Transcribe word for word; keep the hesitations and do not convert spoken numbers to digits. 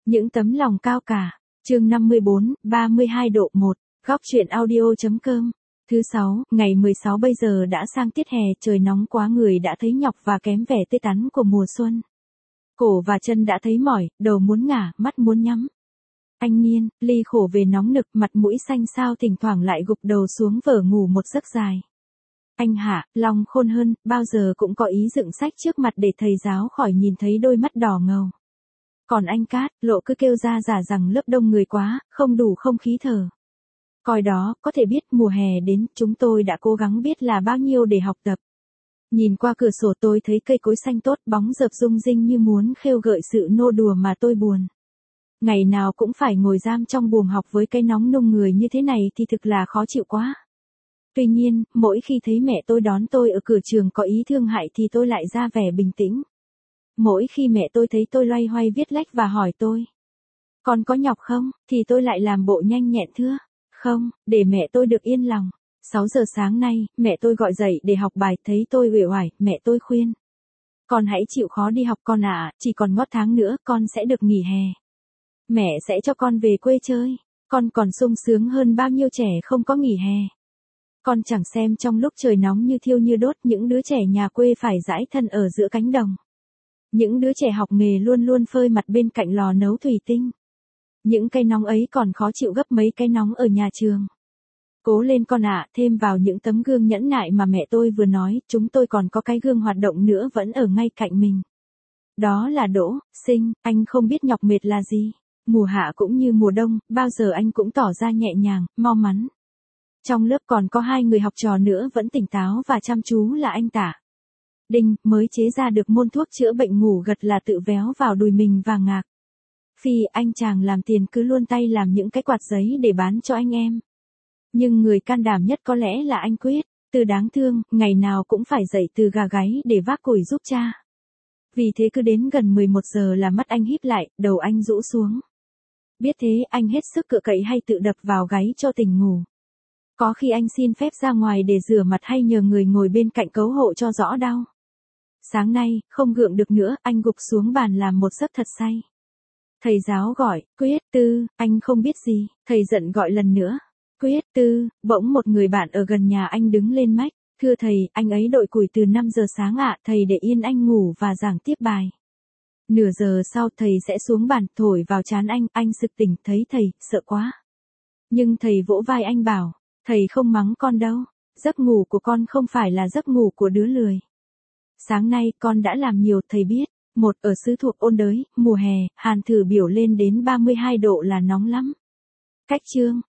Những tấm lòng cao cả. Chương năm mươi bốn, ba mươi hai độ một. Góc truyện audio.com. Thứ sáu, ngày mười sáu bây giờ đã sang tiết hè, trời nóng quá, người đã thấy nhọc và kém vẻ tươi tắn của mùa xuân. Cổ và chân đã thấy mỏi, đầu muốn ngả, mắt muốn nhắm. Anh Nhiên, ly khổ về nóng nực, mặt mũi xanh xao, thỉnh thoảng lại gục đầu xuống vở ngủ một giấc dài. Anh Hạ, lòng khôn hơn, bao giờ cũng có ý dựng sách trước mặt để thầy giáo khỏi nhìn thấy đôi mắt đỏ ngầu. Còn anh Cát, lộ cứ kêu ra giả rằng lớp đông người quá, không đủ không khí thở. Coi đó, có thể biết mùa hè đến, chúng tôi đã cố gắng biết là bao nhiêu để học tập. Nhìn qua cửa sổ tôi thấy cây cối xanh tốt, bóng dợp rung rinh như muốn khêu gợi sự nô đùa mà tôi buồn. Ngày nào cũng phải ngồi giam trong buồng học với cái nóng nung người như thế này thì thực là khó chịu quá. Tuy nhiên, mỗi khi thấy mẹ tôi đón tôi ở cửa trường có ý thương hại thì tôi lại ra vẻ bình tĩnh. Mỗi khi mẹ tôi thấy tôi loay hoay viết lách và hỏi tôi, con có nhọc không, thì tôi lại làm bộ nhanh nhẹn thưa, không, để mẹ tôi được yên lòng. sáu giờ sáng nay, mẹ tôi gọi dậy để học bài, thấy tôi uể oải, mẹ tôi khuyên. Con hãy chịu khó đi học con ạ, à, chỉ còn ngót tháng nữa con sẽ được nghỉ hè. Mẹ sẽ cho con về quê chơi, con còn sung sướng hơn bao nhiêu trẻ không có nghỉ hè. Con chẳng xem trong lúc trời nóng như thiêu như đốt, những đứa trẻ nhà quê phải dãi thân ở giữa cánh đồng. Những đứa trẻ học nghề luôn luôn phơi mặt bên cạnh lò nấu thủy tinh. Những cái nóng ấy còn khó chịu gấp mấy cái nóng ở nhà trường. Cố lên con ạ, à, thêm vào những tấm gương nhẫn nại mà mẹ tôi vừa nói, chúng tôi còn có cái gương hoạt động nữa vẫn ở ngay cạnh mình. Đó là Đỗ Sinh, anh không biết nhọc mệt là gì. Mùa hạ cũng như mùa đông, bao giờ anh cũng tỏ ra nhẹ nhàng, mau mắn. Trong lớp còn có hai người học trò nữa vẫn tỉnh táo và chăm chú là anh Tả Đinh, mới chế ra được môn thuốc chữa bệnh ngủ gật là tự véo vào đùi mình và ngạc. Phi, anh chàng làm tiền cứ luôn tay làm những cái quạt giấy để bán cho anh em. Nhưng người can đảm nhất có lẽ là anh Quyết, từ đáng thương, ngày nào cũng phải dậy từ gà gáy để vác củi giúp cha. Vì thế cứ đến gần mười một giờ là mắt anh híp lại, đầu anh rũ xuống. Biết thế anh hết sức cựa cậy hay tự đập vào gáy cho tỉnh ngủ. Có khi anh xin phép ra ngoài để rửa mặt hay nhờ người ngồi bên cạnh cứu hộ cho rõ đau. Sáng nay, không gượng được nữa, anh gục xuống bàn làm một giấc thật say. Thầy giáo gọi, Quyết, Tư, anh không biết gì, thầy giận gọi lần nữa. Quyết, Tư, bỗng một người bạn ở gần nhà anh đứng lên mách, thưa thầy, anh ấy đội củi từ năm giờ sáng ạ, à, thầy để yên anh ngủ và giảng tiếp bài. Nửa giờ sau thầy sẽ xuống bàn, thổi vào trán anh, anh sực tỉnh, thấy thầy, sợ quá. Nhưng thầy vỗ vai anh bảo, thầy không mắng con đâu, giấc ngủ của con không phải là giấc ngủ của đứa lười. Sáng nay con đã làm nhiều, thầy biết. Một, ở xứ thuộc ôn đới, mùa hè, Hàn thử biểu lên đến ba mươi hai độ là nóng lắm. Cách chương,